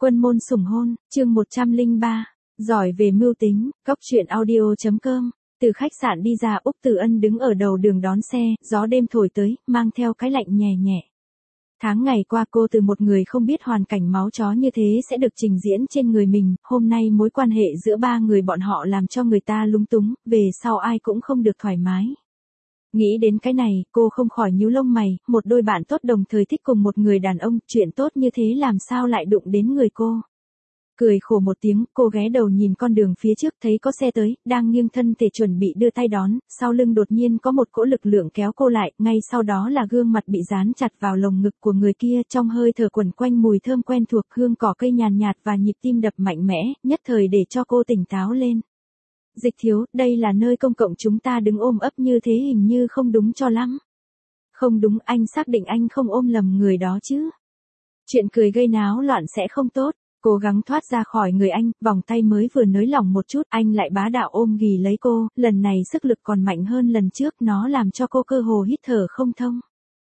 Quân môn sủng hôn, chương 103, giỏi về mưu tính, cóc truyện audio.com. Từ khách sạn đi ra, Úc Từ Ân đứng ở đầu đường đón xe, gió đêm thổi tới, mang theo cái lạnh nhẹ nhẹ. Tháng ngày qua cô từ một người không biết hoàn cảnh máu chó như thế sẽ được trình diễn trên người mình, hôm nay mối quan hệ giữa ba người bọn họ làm cho người ta lúng túng, về sau ai cũng không được thoải mái. Nghĩ đến cái này, cô không khỏi nhíu lông mày, một đôi bạn tốt đồng thời thích cùng một người đàn ông, chuyện tốt như thế làm sao lại đụng đến người cô. Cười khổ một tiếng, cô ghé đầu nhìn con đường phía trước thấy có xe tới, đang nghiêng thân thể chuẩn bị đưa tay đón, sau lưng đột nhiên có một cỗ lực lượng kéo cô lại, ngay sau đó là gương mặt bị dán chặt vào lồng ngực của người kia, trong hơi thở quẩn quanh mùi thơm quen thuộc, hương cỏ cây nhàn nhạt và nhịp tim đập mạnh mẽ, nhất thời để cho cô tỉnh táo lên. Dịch Thiếu, đây là nơi công cộng, chúng ta đứng ôm ấp như thế hình như không đúng cho lắm. Không đúng, anh xác định anh không ôm lầm người đó chứ. Chuyện cười gây náo loạn sẽ không tốt. Cố gắng thoát ra khỏi người anh, vòng tay mới vừa nới lỏng một chút, anh lại bá đạo ôm ghì lấy cô, lần này sức lực còn mạnh hơn lần trước, nó làm cho cô cơ hồ hít thở không thông.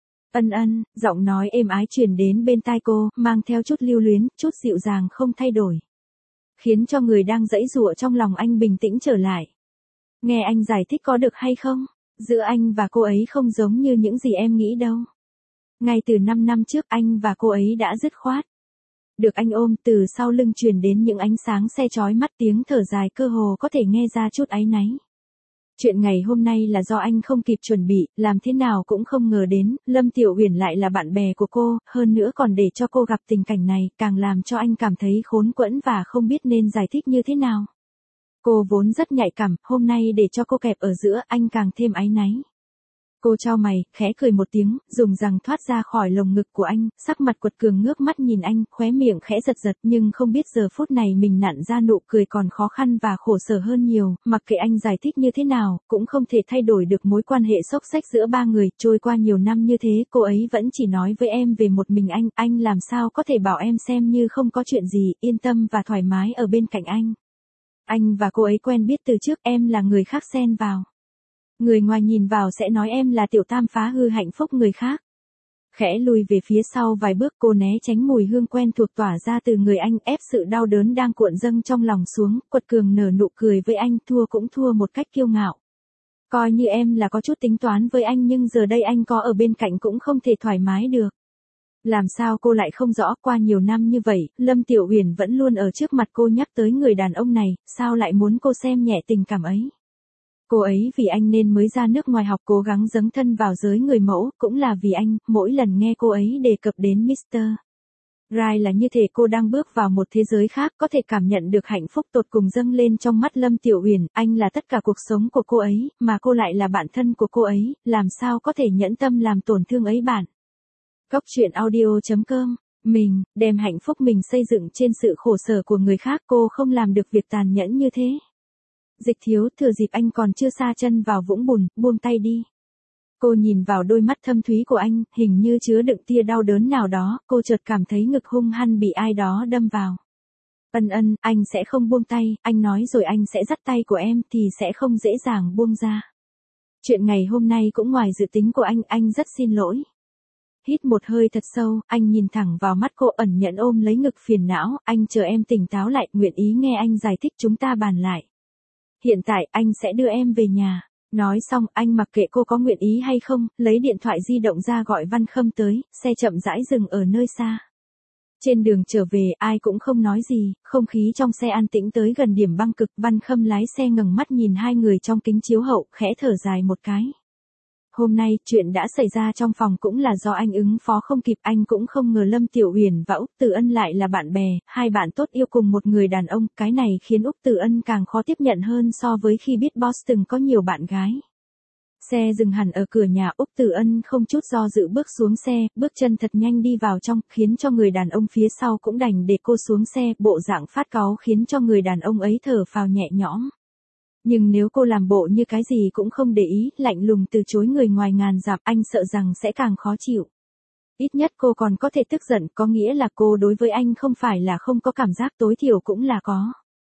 Ân ân, giọng nói êm ái truyền đến bên tai cô, mang theo chút lưu luyến, chút dịu dàng không thay đổi. Khiến cho người đang giãy giụa trong lòng anh bình tĩnh trở lại. Nghe anh giải thích có được hay không? Giữa anh và cô ấy không giống như những gì em nghĩ đâu. Ngay từ 5 năm trước anh và cô ấy đã dứt khoát. Được anh ôm, từ sau lưng truyền đến những ánh sáng xe chói mắt, tiếng thở dài cơ hồ có thể nghe ra chút áy náy. Chuyện ngày hôm nay là do anh không kịp chuẩn bị, làm thế nào cũng không ngờ đến, Lâm Tiểu Uyển lại là bạn bè của cô, hơn nữa còn để cho cô gặp tình cảnh này, càng làm cho anh cảm thấy khốn quẫn và không biết nên giải thích như thế nào. Cô vốn rất nhạy cảm, hôm nay để cho cô kẹp ở giữa, anh càng thêm áy náy. Cô chau mày, khẽ cười một tiếng, dùng rằng thoát ra khỏi lồng ngực của anh, sắc mặt quật cường ngước mắt nhìn anh, khóe miệng khẽ giật giật, nhưng không biết giờ phút này mình nặn ra nụ cười còn khó khăn và khổ sở hơn nhiều, mặc kệ anh giải thích như thế nào, cũng không thể thay đổi được mối quan hệ xốc xách giữa ba người, trôi qua nhiều năm như thế, cô ấy vẫn chỉ nói với em về một mình anh làm sao có thể bảo em xem như không có chuyện gì, yên tâm và thoải mái ở bên cạnh anh. Anh và cô ấy quen biết từ trước, em là người khác xen vào. Người ngoài nhìn vào sẽ nói em là tiểu tam phá hư hạnh phúc người khác. Khẽ lùi về phía sau vài bước, cô né tránh mùi hương quen thuộc tỏa ra từ người anh, ép sự đau đớn đang cuộn dâng trong lòng xuống, quật cường nở nụ cười với anh, thua cũng thua một cách kiêu ngạo. Coi như em là có chút tính toán với anh, nhưng giờ đây anh có ở bên cạnh cũng không thể thoải mái được. Làm sao cô lại không rõ, qua nhiều năm như vậy, Lâm Tiểu Uyển vẫn luôn ở trước mặt cô nhắc tới người đàn ông này, sao lại muốn cô xem nhẹ tình cảm ấy. Cô ấy vì anh nên mới ra nước ngoài học, cố gắng dấn thân vào giới người mẫu, cũng là vì anh, mỗi lần nghe cô ấy đề cập đến Mr. Right là như thể cô đang bước vào một thế giới khác, có thể cảm nhận được hạnh phúc tột cùng dâng lên trong mắt Lâm Tiểu Uyển, anh là tất cả cuộc sống của cô ấy, mà cô lại là bạn thân của cô ấy, làm sao có thể nhẫn tâm làm tổn thương ấy bạn. Cóc truyện audio.com. Mình, đem hạnh phúc mình xây dựng trên sự khổ sở của người khác, cô không làm được việc tàn nhẫn như thế. Dịch Thiếu, thừa dịp anh còn chưa sa chân vào vũng bùn, buông tay đi. Cô nhìn vào đôi mắt thâm thúy của anh, hình như chứa đựng tia đau đớn nào đó, cô chợt cảm thấy ngực hung hăng bị ai đó đâm vào. Ân ân, anh sẽ không buông tay, anh nói rồi anh sẽ dắt tay của em thì sẽ không dễ dàng buông ra. Chuyện ngày hôm nay cũng ngoài dự tính của anh rất xin lỗi. Hít một hơi thật sâu, anh nhìn thẳng vào mắt cô, ẩn nhẫn ôm lấy ngực phiền não, anh chờ em tỉnh táo lại, nguyện ý nghe anh giải thích, chúng ta bàn lại. Hiện tại anh sẽ đưa em về nhà. Nói xong, anh mặc kệ cô có nguyện ý hay không, lấy điện thoại di động ra gọi Văn Khâm tới, xe chậm rãi dừng ở nơi xa. Trên đường trở về, ai cũng không nói gì, không khí trong xe an tĩnh tới gần điểm băng cực, Văn Khâm lái xe ngẩng mắt nhìn hai người trong kính chiếu hậu, khẽ thở dài một cái. Hôm nay, chuyện đã xảy ra trong phòng cũng là do anh ứng phó không kịp, anh cũng không ngờ Lâm Tiểu Uyển và Úc Từ Ân lại là bạn bè, hai bạn tốt yêu cùng một người đàn ông, cái này khiến Úc Từ Ân càng khó tiếp nhận hơn so với khi biết boss từng có nhiều bạn gái. Xe dừng hẳn ở cửa nhà, Úc Từ Ân không chút do dự bước xuống xe, bước chân thật nhanh đi vào trong, khiến cho người đàn ông phía sau cũng đành để cô xuống xe, bộ dạng phát cáu khiến cho người đàn ông ấy thở phào nhẹ nhõm. Nhưng nếu cô làm bộ như cái gì cũng không để ý, lạnh lùng từ chối người ngoài ngàn dặm, anh sợ rằng sẽ càng khó chịu. Ít nhất cô còn có thể tức giận, có nghĩa là cô đối với anh không phải là không có cảm giác, tối thiểu cũng là có.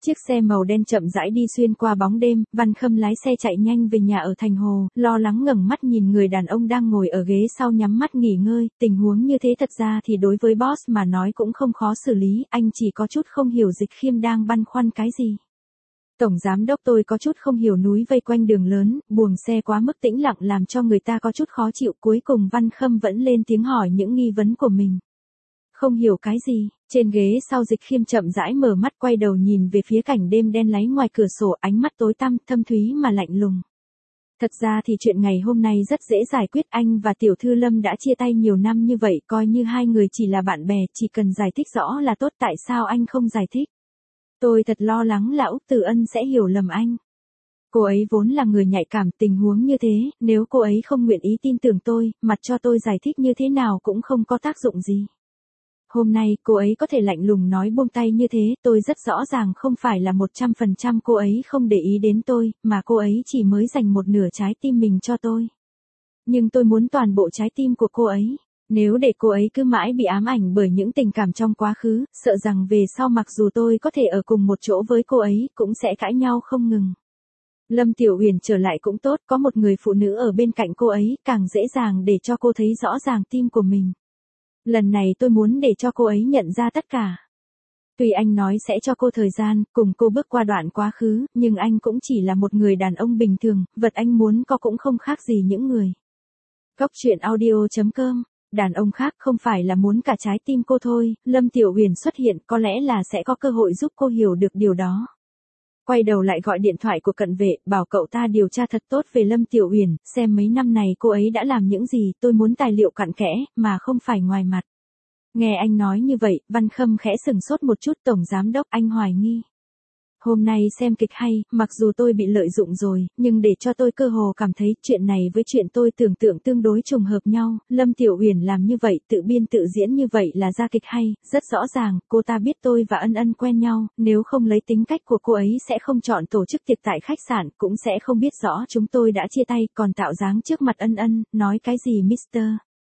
Chiếc xe màu đen chậm rãi đi xuyên qua bóng đêm, Văn Khâm lái xe chạy nhanh về nhà ở Thành Hồ, lo lắng ngẩng mắt nhìn người đàn ông đang ngồi ở ghế sau nhắm mắt nghỉ ngơi, tình huống như thế thật ra thì đối với boss mà nói cũng không khó xử lý, anh chỉ có chút không hiểu Dịch Khiêm đang băn khoăn cái gì. Tổng giám đốc, tôi có chút không hiểu, núi vây quanh đường lớn, buồng xe quá mức tĩnh lặng làm cho người ta có chút khó chịu, cuối cùng Văn Khâm vẫn lên tiếng hỏi những nghi vấn của mình. Không hiểu cái gì? Trên ghế sau Dịch Khiêm chậm rãi mở mắt, quay đầu nhìn về phía cảnh đêm đen láy ngoài cửa sổ, ánh mắt tối tăm, thâm thúy mà lạnh lùng. Thật ra thì chuyện ngày hôm nay rất dễ giải quyết, anh và tiểu thư Lâm đã chia tay nhiều năm như vậy, coi như hai người chỉ là bạn bè, chỉ cần giải thích rõ là tốt, tại sao anh không giải thích? Tôi thật lo lắng là Úc Từ Ân sẽ hiểu lầm anh. Cô ấy vốn là người nhạy cảm, tình huống như thế, nếu cô ấy không nguyện ý tin tưởng tôi, mặc cho tôi giải thích như thế nào cũng không có tác dụng gì. Hôm nay, cô ấy có thể lạnh lùng nói buông tay như thế, tôi rất rõ ràng không phải là 100% cô ấy không để ý đến tôi, mà cô ấy chỉ mới dành một nửa trái tim mình cho tôi. Nhưng tôi muốn toàn bộ trái tim của cô ấy. Nếu để cô ấy cứ mãi bị ám ảnh bởi những tình cảm trong quá khứ, sợ rằng về sau mặc dù tôi có thể ở cùng một chỗ với cô ấy, cũng sẽ cãi nhau không ngừng. Lâm Tiểu Uyển trở lại cũng tốt, có một người phụ nữ ở bên cạnh cô ấy, càng dễ dàng để cho cô thấy rõ ràng tim của mình. Lần này tôi muốn để cho cô ấy nhận ra tất cả. Tuy anh nói sẽ cho cô thời gian, cùng cô bước qua đoạn quá khứ, nhưng anh cũng chỉ là một người đàn ông bình thường, vật anh muốn có cũng không khác gì những người. Cốc truyện audio.com. Đàn ông khác không phải là muốn cả trái tim cô thôi, Lâm Tiểu Uyển xuất hiện có lẽ là sẽ có cơ hội giúp cô hiểu được điều đó. Quay đầu lại gọi điện thoại của cận vệ, bảo cậu ta điều tra thật tốt về Lâm Tiểu Uyển, xem mấy năm này cô ấy đã làm những gì, tôi muốn tài liệu cặn kẽ, mà không phải ngoài mặt. Nghe anh nói như vậy, Văn Khâm khẽ sừng sốt một chút, tổng giám đốc, anh hoài nghi. Hôm nay xem kịch hay, mặc dù tôi bị lợi dụng rồi, nhưng để cho tôi cơ hồ cảm thấy chuyện này với chuyện tôi tưởng tượng tương đối trùng hợp nhau, Lâm Tiểu Uyển làm như vậy, tự biên tự diễn như vậy là ra kịch hay, rất rõ ràng, cô ta biết tôi và Ân Ân quen nhau, nếu không lấy tính cách của cô ấy sẽ không chọn tổ chức tiệc tại khách sạn, cũng sẽ không biết rõ chúng tôi đã chia tay, còn tạo dáng trước mặt Ân Ân, nói cái gì Mr.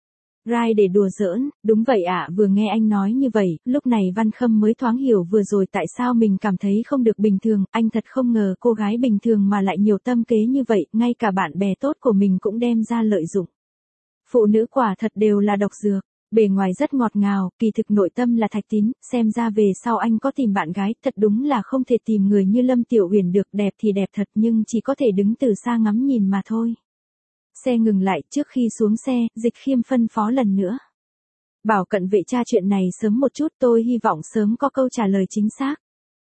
Rai để đùa giỡn, đúng vậy ạ, vừa nghe anh nói như vậy, lúc này Văn Khâm mới thoáng hiểu vừa rồi tại sao mình cảm thấy không được bình thường, anh thật không ngờ cô gái bình thường mà lại nhiều tâm kế như vậy, ngay cả bạn bè tốt của mình cũng đem ra lợi dụng. Phụ nữ quả thật đều là độc dược, bề ngoài rất ngọt ngào, kỳ thực nội tâm là thạch tín, xem ra về sau anh có tìm bạn gái, thật đúng là không thể tìm người như Lâm Tiểu Uyển được, đẹp thì đẹp thật nhưng chỉ có thể đứng từ xa ngắm nhìn mà thôi. Xe ngừng lại, trước khi xuống xe, Dịch Khiêm phân phó lần nữa. Bảo cận vệ tra chuyện này sớm một chút, tôi hy vọng sớm có câu trả lời chính xác.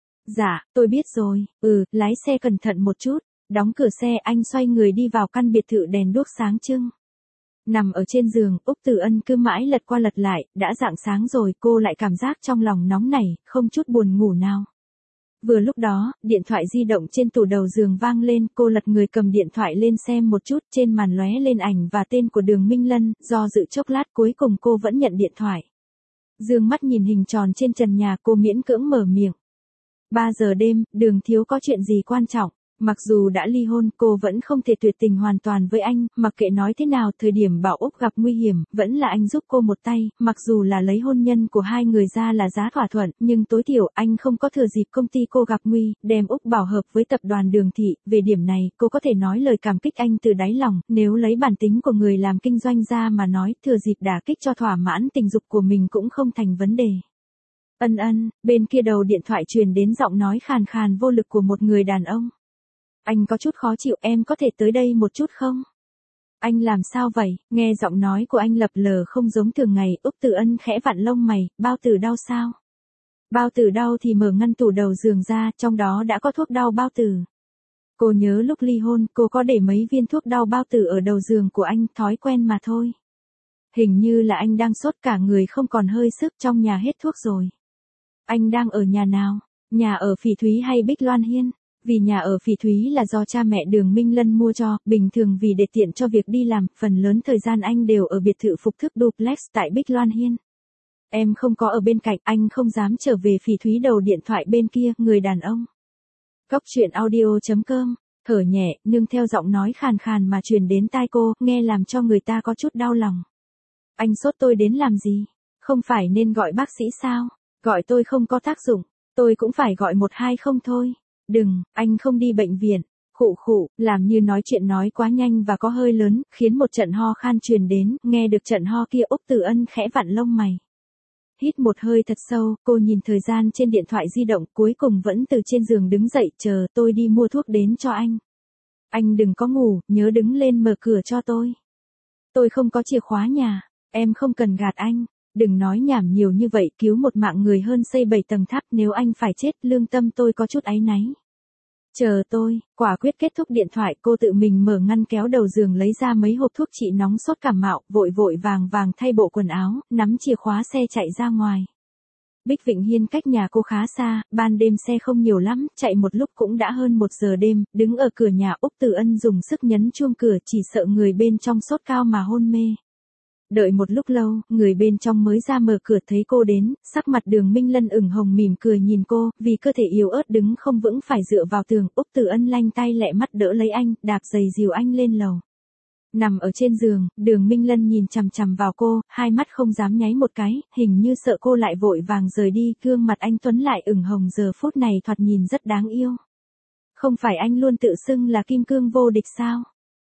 Dạ, tôi biết rồi, lái xe cẩn thận một chút, đóng cửa xe, anh xoay người đi vào căn biệt thự đèn đuốc sáng trưng. Nằm ở trên giường, Úc Từ Ân cứ mãi lật qua lật lại, đã rạng sáng rồi, cô lại cảm giác trong lòng nóng nảy, không chút buồn ngủ nào. Vừa lúc đó, điện thoại di động trên tủ đầu giường vang lên, cô lật người cầm điện thoại lên xem một chút, trên màn lóe lên ảnh và tên của Đường Minh Lân, do dự chốc lát cuối cùng cô vẫn nhận điện thoại. Dương mắt nhìn hình tròn trên trần nhà, cô miễn cưỡng mở miệng. 3 giờ đêm, Đường thiếu có chuyện gì quan trọng? Mặc dù đã ly hôn, cô vẫn không thể tuyệt tình hoàn toàn với anh, mặc kệ nói thế nào, thời điểm Bảo Úc gặp nguy hiểm, vẫn là anh giúp cô một tay, mặc dù là lấy hôn nhân của hai người ra là giá thỏa thuận, nhưng tối thiểu anh không có thừa dịp công ty cô gặp nguy, đem Úc Bảo hợp với tập đoàn Đường Thị, về điểm này, cô có thể nói lời cảm kích anh từ đáy lòng, nếu lấy bản tính của người làm kinh doanh ra mà nói, thừa dịp đả kích cho thỏa mãn tình dục của mình cũng không thành vấn đề. Ân Ân, bên kia đầu điện thoại truyền đến giọng nói khàn khàn vô lực của một người đàn ông. Anh có chút khó chịu, em có thể tới đây một chút không? Anh làm sao vậy? Nghe giọng nói của anh lập lờ không giống thường ngày, Úc Từ Ân khẽ vặn lông mày, bao tử đau sao? Bao tử đau thì mở ngăn tủ đầu giường ra, trong đó đã có thuốc đau bao tử. Cô nhớ lúc ly hôn, cô có để mấy viên thuốc đau bao tử ở đầu giường của anh, thói quen mà thôi. Hình như là anh đang sốt cả người không còn hơi sức, trong nhà hết thuốc rồi. Anh đang ở nhà nào? Nhà ở Phỉ Thúy hay Bích Loan Hiên? Vì nhà ở Phỉ Thúy là do cha mẹ Đường Minh Lân mua cho, bình thường vì để tiện cho việc đi làm, phần lớn thời gian anh đều ở biệt thự phục thức duplex tại Bích Loan Hiên. Em không có ở bên cạnh, anh không dám trở về Phỉ Thúy. Đầu điện thoại bên kia, người đàn ông. Cốc truyện audio.com, thở nhẹ, nương theo giọng nói khàn khàn mà truyền đến tai cô, nghe làm cho người ta có chút đau lòng. Anh sốt tôi đến làm gì? Không phải nên gọi bác sĩ sao? Gọi tôi không có tác dụng. Tôi cũng phải gọi 120 thôi. Đừng, anh không đi bệnh viện. Khụ khụ, làm như nói chuyện nói quá nhanh và có hơi lớn, khiến một trận ho khan truyền đến, nghe được trận ho kia Úc Tử Ân khẽ vặn lông mày. Hít một hơi thật sâu, cô nhìn thời gian trên điện thoại di động, cuối cùng vẫn từ trên giường đứng dậy, chờ tôi đi mua thuốc đến cho anh. Anh đừng có ngủ, nhớ đứng lên mở cửa cho tôi. Tôi không có chìa khóa nhà, em không cần gạt anh. Đừng nói nhảm nhiều như vậy, cứu một mạng người hơn xây 7 tầng tháp, nếu anh phải chết, lương tâm tôi có chút áy náy. Chờ tôi, quả quyết kết thúc điện thoại, cô tự mình mở ngăn kéo đầu giường lấy ra mấy hộp thuốc trị nóng sốt cảm mạo, vội vội vàng vàng thay bộ quần áo, nắm chìa khóa xe chạy ra ngoài. Bích Vịnh Hiên cách nhà cô khá xa, ban đêm xe không nhiều lắm, chạy một lúc cũng đã hơn 1 giờ đêm, đứng ở cửa nhà Úc Tử Ân dùng sức nhấn chuông cửa, chỉ sợ người bên trong sốt cao mà hôn mê. Đợi một lúc lâu, người bên trong mới ra mở cửa thấy cô đến, sắc mặt Đường Minh Lân ửng hồng mỉm cười nhìn cô, vì cơ thể yếu ớt đứng không vững phải dựa vào tường, Úc Tử Ân lanh tay lẹ mắt đỡ lấy anh, đạp giày dìu anh lên lầu. Nằm ở trên giường, Đường Minh Lân nhìn chằm chằm vào cô, hai mắt không dám nháy một cái, hình như sợ cô lại vội vàng rời đi, gương mặt anh tuấn lại ửng hồng giờ phút này thoạt nhìn rất đáng yêu. Không phải anh luôn tự xưng là kim cương vô địch sao?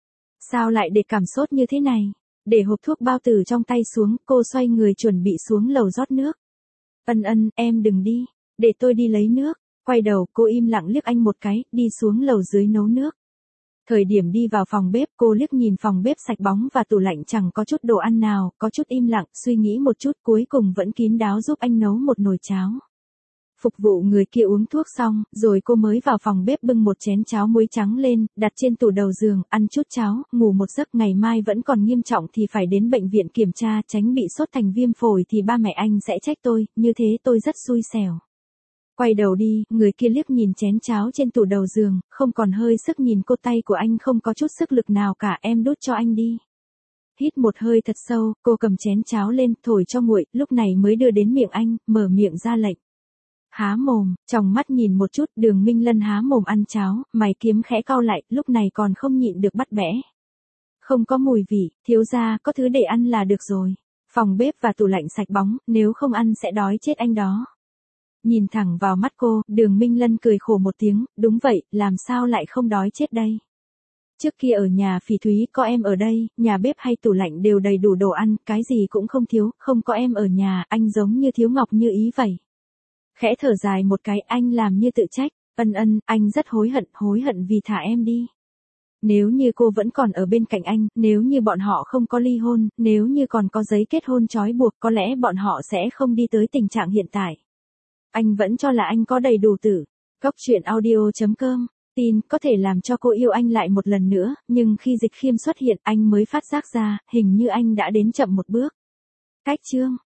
Sao lại để cảm sốt như thế này? Để hộp thuốc bao tử trong tay xuống, cô xoay người chuẩn bị xuống lầu rót nước. Ân Ân, em đừng đi, để tôi đi lấy nước. Quay đầu, cô im lặng liếc anh một cái, đi xuống lầu dưới nấu nước. Thời điểm đi vào phòng bếp, cô liếc nhìn phòng bếp sạch bóng và tủ lạnh chẳng có chút đồ ăn nào, có chút im lặng, suy nghĩ một chút, cuối cùng vẫn kín đáo giúp anh nấu một nồi cháo. Phục vụ người kia uống thuốc xong, rồi cô mới vào phòng bếp bưng một chén cháo muối trắng lên, đặt trên tủ đầu giường, ăn chút cháo, ngủ một giấc, ngày mai vẫn còn nghiêm trọng thì phải đến bệnh viện kiểm tra, tránh bị sốt thành viêm phổi thì ba mẹ anh sẽ trách tôi, như thế tôi rất xui xẻo. Quay đầu đi, người kia liếc nhìn chén cháo trên tủ đầu giường, không còn hơi sức nhìn cô, tay của anh không có chút sức lực nào cả, em đút cho anh đi. Hít một hơi thật sâu, cô cầm chén cháo lên, thổi cho nguội, lúc này mới đưa đến miệng anh, mở miệng ra lệnh. Há mồm, trong mắt nhìn một chút, Đường Minh Lân há mồm ăn cháo, mày kiếm khẽ cau lại, lúc này còn không nhịn được bắt bẽ. Không có mùi vị, thiếu gia, có thứ để ăn là được rồi. Phòng bếp và tủ lạnh sạch bóng, nếu không ăn sẽ đói chết anh đó. Nhìn thẳng vào mắt cô, Đường Minh Lân cười khổ một tiếng, đúng vậy, làm sao lại không đói chết đây. Trước kia ở nhà Phỉ Thúy có em ở đây, nhà bếp hay tủ lạnh đều đầy đủ đồ ăn, cái gì cũng không thiếu, không có em ở nhà, anh giống như thiếu ngọc như ý vậy. Khẽ thở dài một cái, anh làm như tự trách, Ân Ân, anh rất hối hận vì thả em đi. Nếu như cô vẫn còn ở bên cạnh anh, nếu như bọn họ không có ly hôn, nếu như còn có giấy kết hôn trói buộc, có lẽ bọn họ sẽ không đi tới tình trạng hiện tại. Anh vẫn cho là anh có đầy đủ tử. Cóc truyện audio.com, tin có thể làm cho cô yêu anh lại một lần nữa, nhưng khi Dịch Khiêm xuất hiện anh mới phát giác ra, hình như anh đã đến chậm một bước. Cách chương